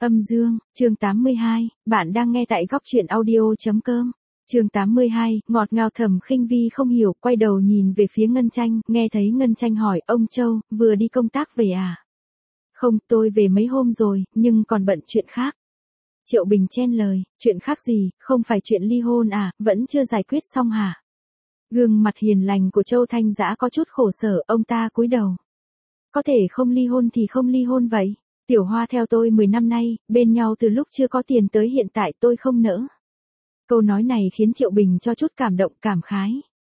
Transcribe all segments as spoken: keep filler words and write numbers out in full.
Âm dương, chương tám mươi hai, bạn đang nghe tại góc truyện audio.com. Chương tám mươi hai, ngọt ngào Thẩm Khinh Vi không hiểu, quay đầu nhìn về phía Ngân Tranh, nghe thấy Ngân Tranh hỏi, ông Châu, vừa đi công tác về à? Không, tôi về mấy hôm rồi, nhưng còn bận chuyện khác. Triệu Bình chen lời, chuyện khác gì, không phải chuyện ly hôn à, vẫn chưa giải quyết xong hả? Gương mặt hiền lành của Châu Thanh Dã có chút khổ sở, ông ta cúi đầu. Có thể không ly hôn thì không ly hôn vậy. Tiểu Hoa theo tôi mười năm nay, bên nhau từ lúc chưa có tiền tới hiện tại tôi không nỡ. Câu nói này khiến Triệu Bình cho chút cảm động cảm khái.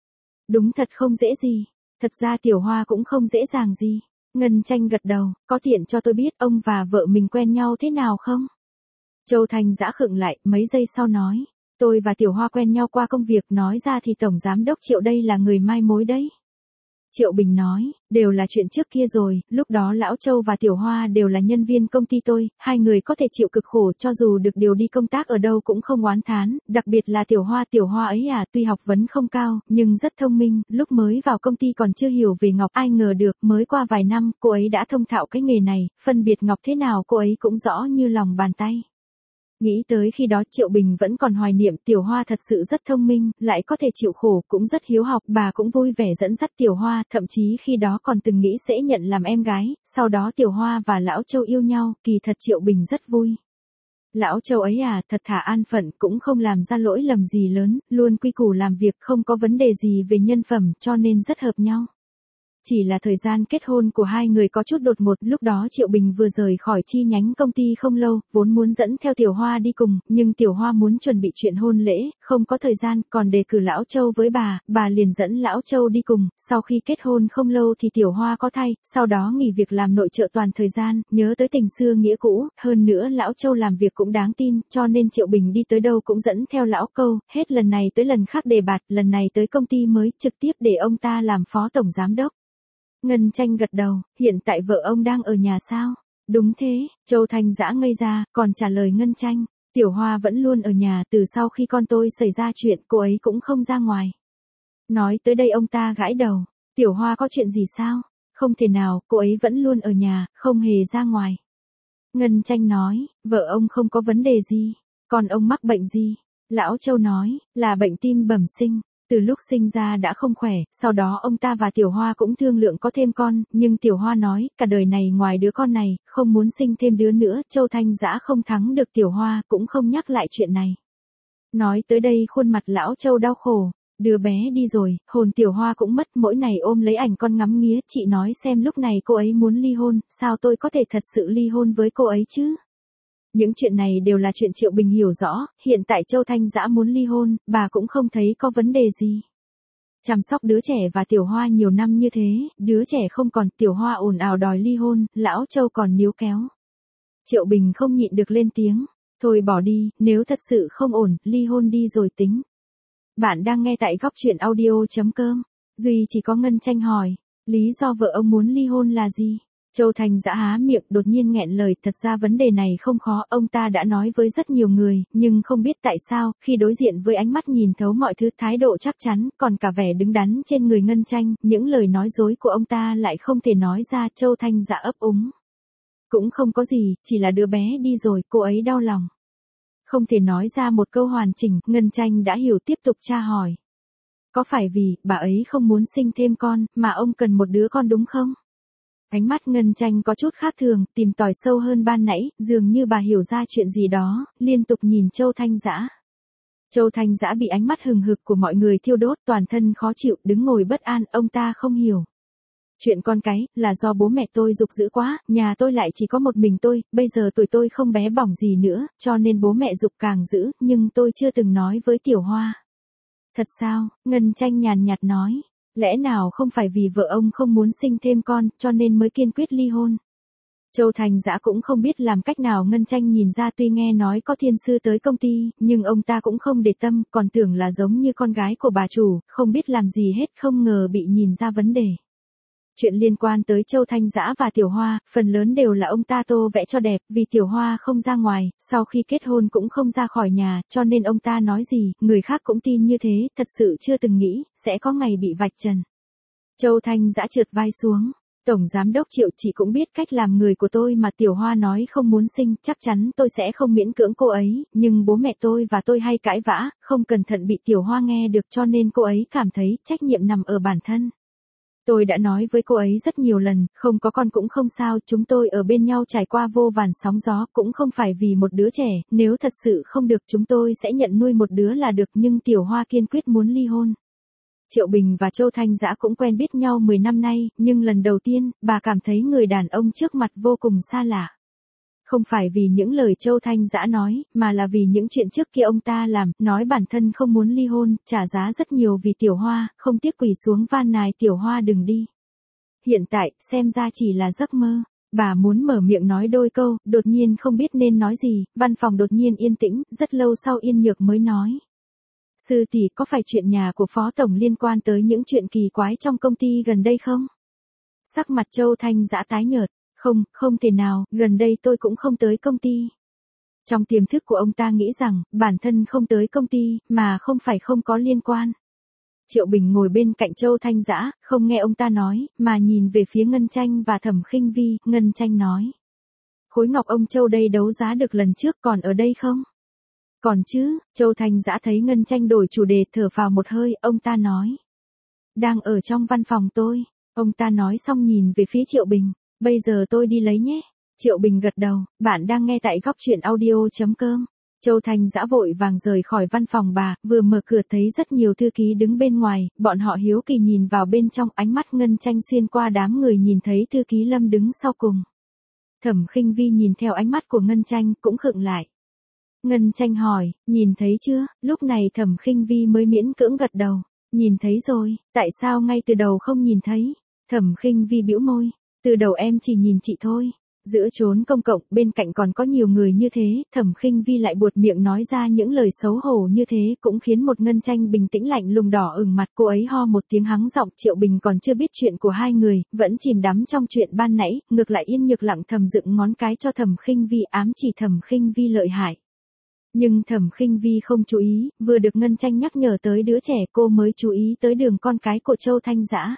Đúng thật không dễ gì. Thật ra Tiểu Hoa cũng không dễ dàng gì. Ngân Tranh gật đầu, có tiện cho tôi biết ông và vợ mình quen nhau thế nào không? Châu Thanh Dã khựng lại, mấy giây sau nói. Tôi và Tiểu Hoa quen nhau qua công việc, nói ra thì Tổng Giám Đốc Triệu đây là người mai mối đấy. Triệu Bình nói, đều là chuyện trước kia rồi, lúc đó Lão Châu và Tiểu Hoa đều là nhân viên công ty tôi, hai người có thể chịu cực khổ cho dù được điều đi công tác ở đâu cũng không oán thán, đặc biệt là Tiểu Hoa, Tiểu Hoa ấy à, tuy học vấn không cao, nhưng rất thông minh, lúc mới vào công ty còn chưa hiểu về ngọc, ai ngờ được, mới qua vài năm, cô ấy đã thông thạo cái nghề này, phân biệt ngọc thế nào cô ấy cũng rõ như lòng bàn tay. Nghĩ tới khi đó Triệu Bình vẫn còn hoài niệm Tiểu Hoa thật sự rất thông minh, lại có thể chịu khổ, cũng rất hiếu học, bà cũng vui vẻ dẫn dắt Tiểu Hoa, thậm chí khi đó còn từng nghĩ sẽ nhận làm em gái, sau đó Tiểu Hoa và Lão Châu yêu nhau, kỳ thật Triệu Bình rất vui. Lão Châu ấy à, thật thà an phận, cũng không làm ra lỗi lầm gì lớn, luôn quy củ làm việc, không có vấn đề gì về nhân phẩm, cho nên rất hợp nhau. Chỉ là thời gian kết hôn của hai người có chút đột ngột, lúc đó Triệu Bình vừa rời khỏi chi nhánh công ty không lâu, vốn muốn dẫn theo Tiểu Hoa đi cùng, nhưng Tiểu Hoa muốn chuẩn bị chuyện hôn lễ, không có thời gian, còn đề cử Lão Châu với bà, bà liền dẫn Lão Châu đi cùng, sau khi kết hôn không lâu thì Tiểu Hoa có thai, sau đó nghỉ việc làm nội trợ toàn thời gian, nhớ tới tình xưa nghĩa cũ, hơn nữa Lão Châu làm việc cũng đáng tin, cho nên Triệu Bình đi tới đâu cũng dẫn theo Lão Câu, hết lần này tới lần khác đề bạt, lần này tới công ty mới, trực tiếp để ông ta làm phó tổng giám đốc. Ngân Tranh gật đầu, hiện tại vợ ông đang ở nhà sao? Đúng thế, Châu Thanh Dã ngây ra, còn trả lời Ngân Tranh, Tiểu Hoa vẫn luôn ở nhà, từ sau khi con tôi xảy ra chuyện, cô ấy cũng không ra ngoài. Nói tới đây ông ta gãi đầu, Tiểu Hoa có chuyện gì sao? Không thể nào, cô ấy vẫn luôn ở nhà, không hề ra ngoài. Ngân Tranh nói, vợ ông không có vấn đề gì, còn ông mắc bệnh gì? Lão Châu nói, là bệnh tim bẩm sinh. Từ lúc sinh ra đã không khỏe, sau đó ông ta và Tiểu Hoa cũng thương lượng có thêm con, nhưng Tiểu Hoa nói, cả đời này ngoài đứa con này, không muốn sinh thêm đứa nữa, Châu Thanh Dã không thắng được Tiểu Hoa, cũng không nhắc lại chuyện này. Nói tới đây khuôn mặt Lão Châu đau khổ, đứa bé đi rồi, hồn Tiểu Hoa cũng mất, mỗi ngày ôm lấy ảnh con ngắm nghía, chị nói xem lúc này cô ấy muốn ly hôn, sao tôi có thể thật sự ly hôn với cô ấy chứ? Những chuyện này đều là chuyện Triệu Bình hiểu rõ, hiện tại Châu Thanh Dã muốn ly hôn, bà cũng không thấy có vấn đề gì. Chăm sóc đứa trẻ và Tiểu Hoa nhiều năm như thế, đứa trẻ không còn, Tiểu Hoa ồn ào đòi ly hôn, Lão Châu còn níu kéo. Triệu Bình không nhịn được lên tiếng, thôi bỏ đi, nếu thật sự không ổn, ly hôn đi rồi tính. Bạn đang nghe tại góc truyện audio.com, duy chỉ có Ngân Tranh hỏi, lý do vợ ông muốn ly hôn là gì? Châu Thanh Dã há miệng đột nhiên nghẹn lời, thật ra vấn đề này không khó, ông ta đã nói với rất nhiều người, nhưng không biết tại sao, khi đối diện với ánh mắt nhìn thấu mọi thứ, thái độ chắc chắn, còn cả vẻ đứng đắn trên người Ngân Tranh, những lời nói dối của ông ta lại không thể nói ra. Châu Thanh Dã ấp úng. Cũng không có gì, chỉ là đứa bé đi rồi, cô ấy đau lòng. Không thể nói ra một câu hoàn chỉnh, Ngân Tranh đã hiểu, tiếp tục tra hỏi. Có phải vì, bà ấy không muốn sinh thêm con, mà ông cần một đứa con đúng không? Ánh mắt Ngân Tranh có chút khác thường, tìm tòi sâu hơn ban nãy, dường như bà hiểu ra chuyện gì đó, liên tục nhìn Châu Thanh Dã. Châu Thanh Dã bị ánh mắt hừng hực của mọi người thiêu đốt, toàn thân khó chịu, đứng ngồi bất an, ông ta không hiểu. Chuyện con cái, là do bố mẹ tôi giục dữ quá, nhà tôi lại chỉ có một mình tôi, bây giờ tuổi tôi không bé bỏng gì nữa, cho nên bố mẹ giục càng dữ, nhưng tôi chưa từng nói với Tiểu Hoa. Thật sao? Ngân Tranh nhàn nhạt nói. Lẽ nào không phải vì vợ ông không muốn sinh thêm con, cho nên mới kiên quyết ly hôn? Châu Thanh Dã cũng không biết làm cách nào. Ngân Tranh nhìn ra, tuy nghe nói có thiên sư tới công ty, nhưng ông ta cũng không để tâm, còn tưởng là giống như con gái của bà chủ, không biết làm gì hết, không ngờ bị nhìn ra vấn đề. Chuyện liên quan tới Châu Thanh Dã và Tiểu Hoa, phần lớn đều là ông ta tô vẽ cho đẹp, vì Tiểu Hoa không ra ngoài, sau khi kết hôn cũng không ra khỏi nhà, cho nên ông ta nói gì, người khác cũng tin như thế, thật sự chưa từng nghĩ, sẽ có ngày bị vạch trần. Châu Thanh Dã trượt vai xuống. Tổng Giám đốc Triệu, chị cũng biết cách làm người của tôi mà Tiểu Hoa nói không muốn sinh, chắc chắn tôi sẽ không miễn cưỡng cô ấy, nhưng bố mẹ tôi và tôi hay cãi vã, không cẩn thận bị Tiểu Hoa nghe được cho nên cô ấy cảm thấy trách nhiệm nằm ở bản thân. Tôi đã nói với cô ấy rất nhiều lần, không có con cũng không sao, chúng tôi ở bên nhau trải qua vô vàn sóng gió, cũng không phải vì một đứa trẻ, nếu thật sự không được chúng tôi sẽ nhận nuôi một đứa là được, nhưng Tiểu Hoa kiên quyết muốn ly hôn. Triệu Bình và Châu Thanh Dã cũng quen biết nhau mười năm nay, nhưng lần đầu tiên, bà cảm thấy người đàn ông trước mặt vô cùng xa lạ. Không phải vì những lời Châu Thanh Dã nói, mà là vì những chuyện trước kia ông ta làm, nói bản thân không muốn ly hôn, trả giá rất nhiều vì Tiểu Hoa, không tiếc quỳ xuống van nài Tiểu Hoa đừng đi. Hiện tại, xem ra chỉ là giấc mơ. Bà muốn mở miệng nói đôi câu, đột nhiên không biết nên nói gì, văn phòng đột nhiên yên tĩnh, rất lâu sau Yên Nhược mới nói. Sư tỷ, có phải chuyện nhà của Phó Tổng liên quan tới những chuyện kỳ quái trong công ty gần đây không? Sắc mặt Châu Thanh Dã tái nhợt. Không, không thể nào, gần đây tôi cũng không tới công ty. Trong tiềm thức của ông ta nghĩ rằng, bản thân không tới công ty, mà không phải không có liên quan. Triệu Bình ngồi bên cạnh Châu Thanh Dã, không nghe ông ta nói, mà nhìn về phía Ngân Tranh và Thẩm Khinh Vi, Ngân Tranh nói. Khối ngọc ông Châu đây đấu giá được lần trước còn ở đây không? Còn chứ, Châu Thanh Dã thấy Ngân Tranh đổi chủ đề thở phào một hơi, ông ta nói. Đang ở trong văn phòng tôi, ông ta nói xong nhìn về phía Triệu Bình. Bây giờ tôi đi lấy nhé. Triệu Bình gật đầu, bạn đang nghe tại góc truyện audio.com. Châu Thanh Dã vội vàng rời khỏi văn phòng bà, vừa mở cửa thấy rất nhiều thư ký đứng bên ngoài, bọn họ hiếu kỳ nhìn vào bên trong, ánh mắt Ngân Tranh xuyên qua đám người nhìn thấy thư ký Lâm đứng sau cùng. Thẩm Khinh Vi nhìn theo ánh mắt của Ngân Tranh, cũng khựng lại. Ngân Tranh hỏi, nhìn thấy chưa? Lúc này Thẩm Khinh Vi mới miễn cưỡng gật đầu. Nhìn thấy rồi, tại sao ngay từ đầu không nhìn thấy? Thẩm Khinh Vi bĩu môi. Từ đầu em chỉ nhìn chị thôi. Giữa chốn công cộng, bên cạnh còn có nhiều người như thế, Thẩm Khinh Vi lại buột miệng nói ra những lời xấu hổ như thế, cũng khiến một Ngân Tranh bình tĩnh lạnh lùng đỏ ửng mặt. Cô ấy ho một tiếng hắng giọng, Triệu Bình còn chưa biết chuyện của hai người, vẫn chìm đắm trong chuyện ban nãy, ngược lại Yên Nhược lặng thầm dựng ngón cái cho Thẩm Khinh Vi, ám chỉ Thẩm Khinh Vi lợi hại. Nhưng Thẩm Khinh Vi không chú ý, vừa được Ngân Tranh nhắc nhở tới đứa trẻ, cô mới chú ý tới đường con cái của Châu Thanh Dã.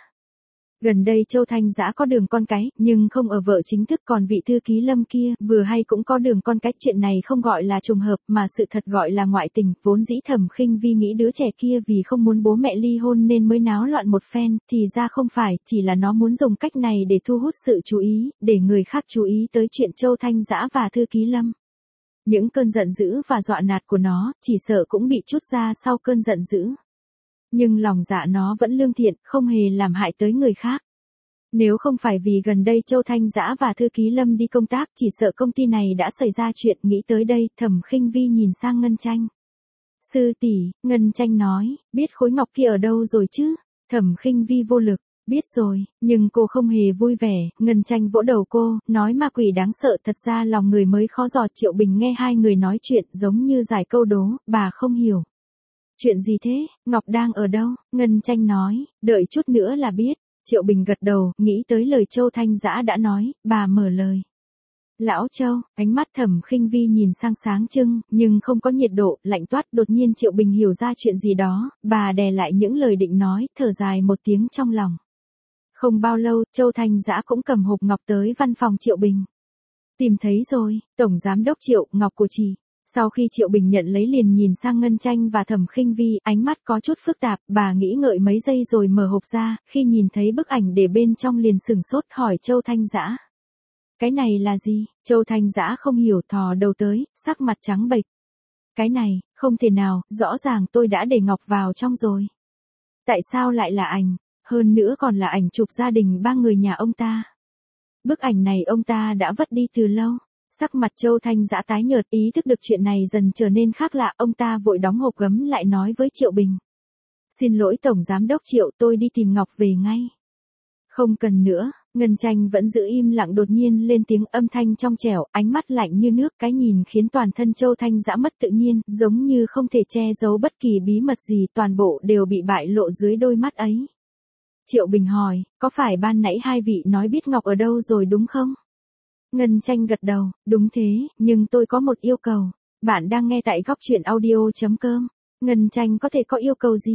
Gần đây Châu Thanh Dã có đường con cái, nhưng không ở vợ chính thức, còn vị thư ký Lâm kia, vừa hay cũng có đường con cái, chuyện này không gọi là trùng hợp, mà sự thật gọi là ngoại tình, vốn dĩ Thẩm Khinh Vi nghĩ đứa trẻ kia vì không muốn bố mẹ ly hôn nên mới náo loạn một phen, thì ra không phải, chỉ là nó muốn dùng cách này để thu hút sự chú ý, để người khác chú ý tới chuyện Châu Thanh Dã và thư ký Lâm. Những cơn giận dữ và dọa nạt của nó, chỉ sợ cũng bị trút ra sau cơn giận dữ. Nhưng lòng dạ nó vẫn lương thiện, không hề làm hại tới người khác. Nếu không phải vì gần đây Châu Thanh Dã và thư ký Lâm đi công tác, chỉ sợ công ty này đã xảy ra chuyện. Nghĩ tới đây, Thẩm Khinh Vi nhìn sang Ngân Tranh. Sư tỷ, Ngân Tranh nói, biết khối ngọc kia ở đâu rồi chứ? Thẩm Khinh Vi vô lực. Biết rồi, nhưng cô không hề vui vẻ. Ngân Tranh vỗ đầu cô, nói ma quỷ đáng sợ, thật ra lòng người mới khó dò. Triệu Bình nghe hai người nói chuyện giống như giải câu đố, bà không hiểu. Chuyện gì thế, Ngọc đang ở đâu? Ngân Tranh nói, đợi chút nữa là biết. Triệu Bình gật đầu, nghĩ tới lời Châu Thanh Dã đã nói, bà mở lời. Lão Châu, ánh mắt Thẩm Khinh Vi nhìn sang sáng trưng, nhưng không có nhiệt độ, lạnh toát. Đột nhiên Triệu Bình hiểu ra chuyện gì đó, bà đè lại những lời định nói, thở dài một tiếng trong lòng. Không bao lâu, Châu Thanh Dã cũng cầm hộp ngọc tới văn phòng Triệu Bình. Tìm thấy rồi, Tổng Giám đốc Triệu, ngọc của chị. Sau khi Triệu Bình nhận lấy liền nhìn sang Ngân Tranh và Thẩm Khinh Vi, ánh mắt có chút phức tạp, bà nghĩ ngợi mấy giây rồi mở hộp ra, khi nhìn thấy bức ảnh để bên trong liền sửng sốt hỏi Châu Thanh Dã. Cái này là gì? Châu Thanh Dã không hiểu, thò đầu tới, sắc mặt trắng bệch. Cái này, không thể nào, rõ ràng tôi đã để ngọc vào trong rồi. Tại sao lại là ảnh? Hơn nữa còn là ảnh chụp gia đình ba người nhà ông ta. Bức ảnh này ông ta đã vứt đi từ lâu. Sắc mặt Châu Thanh Dã tái nhợt, ý thức được chuyện này dần trở nên khác lạ, ông ta vội đóng hộp gấm lại nói với Triệu Bình. Xin lỗi Tổng Giám đốc Triệu, tôi đi tìm ngọc về ngay. Không cần nữa, Ngân Tranh vẫn giữ im lặng, đột nhiên lên tiếng, âm thanh trong trẻo, ánh mắt lạnh như nước, cái nhìn khiến toàn thân Châu Thanh Dã mất tự nhiên, giống như không thể che giấu bất kỳ bí mật gì, toàn bộ đều bị bại lộ dưới đôi mắt ấy. Triệu Bình hỏi, có phải ban nãy hai vị nói biết ngọc ở đâu rồi đúng không? Ngân Tranh gật đầu, đúng thế, nhưng tôi có một yêu cầu. Bạn đang nghe tại góc truyện audio.com. Ngân Tranh có thể có yêu cầu gì?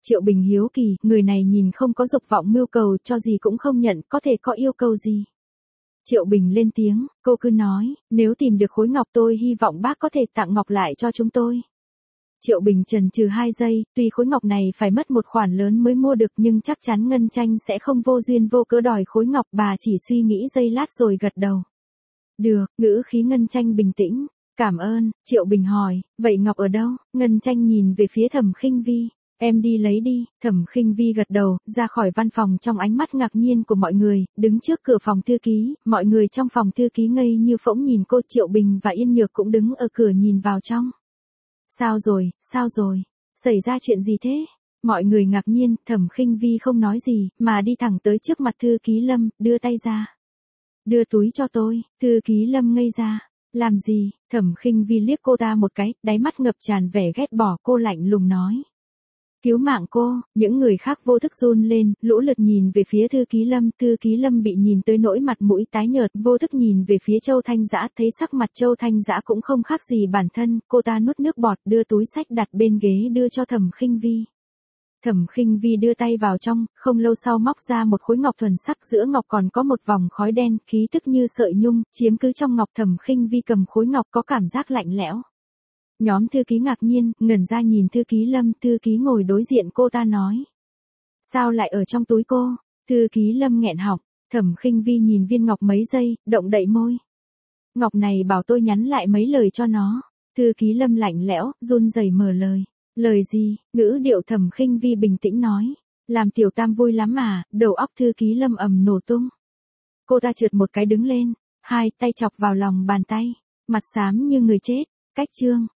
Triệu Bình hiếu kỳ, người này nhìn không có dục vọng mưu cầu, cho gì cũng không nhận, có thể có yêu cầu gì. Triệu Bình lên tiếng, cô cứ nói, nếu tìm được khối ngọc tôi hy vọng bác có thể tặng ngọc lại cho chúng tôi. Triệu Bình chần chừ hai giây, tuy khối ngọc này phải mất một khoản lớn mới mua được nhưng chắc chắn Ngân Tranh sẽ không vô duyên vô cớ đòi khối ngọc, bà chỉ suy nghĩ giây lát rồi gật đầu. Được, ngữ khí Ngân Tranh bình tĩnh, cảm ơn. Triệu Bình hỏi, vậy ngọc ở đâu? Ngân Tranh nhìn về phía Thẩm Khinh Vi. Em đi lấy đi. Thẩm Khinh Vi gật đầu, ra khỏi văn phòng trong ánh mắt ngạc nhiên của mọi người, đứng trước cửa phòng thư ký, mọi người trong phòng thư ký ngây như phỗng nhìn cô. Triệu Bình và Yên Nhược cũng đứng ở cửa nhìn vào trong. Sao rồi, sao rồi? Xảy ra chuyện gì thế? Mọi người ngạc nhiên, Thẩm Khinh Vi không nói gì, mà đi thẳng tới trước mặt thư ký Lâm, đưa tay ra. Đưa túi cho tôi. Thư ký Lâm ngây ra. Làm gì? Thẩm Khinh Vi liếc cô ta một cái, đáy mắt ngập tràn vẻ ghét bỏ. Cô lạnh lùng nói. Cứu mạng cô. Những người khác vô thức run lên, lũ lượt nhìn về phía thư ký Lâm. Thư ký Lâm bị nhìn tới nỗi mặt mũi tái nhợt, vô thức nhìn về phía Châu Thanh Dã, thấy sắc mặt Châu Thanh Dã cũng không khác gì bản thân. Cô ta nuốt nước bọt, đưa túi xách đặt bên ghế đưa cho Thẩm Khinh Vi. Thẩm Khinh Vi đưa tay vào trong, không lâu sau móc ra một khối ngọc thuần sắc, giữa ngọc còn có một vòng khói đen, khí tức như sợi nhung, chiếm cứ trong ngọc. Thẩm Khinh Vi cầm khối ngọc có cảm giác lạnh lẽo. Nhóm thư ký ngạc nhiên, ngẩn ra nhìn thư ký Lâm. Thư ký ngồi đối diện cô ta nói. Sao lại ở trong túi cô? Thư ký Lâm nghẹn họng. Thẩm Khinh Vi nhìn viên ngọc mấy giây, động đậy môi. Ngọc này bảo tôi nhắn lại mấy lời cho nó. Thư ký Lâm lạnh lẽo, run rẩy mở lời. Lời gì? Ngữ điệu Thẩm Khinh Vi bình tĩnh nói. Làm tiểu tam vui lắm à? Đầu óc thư ký Lâm ầm nổ tung. Cô ta trượt một cái đứng lên, hai tay chọc vào lòng bàn tay, mặt xám như người chết. Cách chương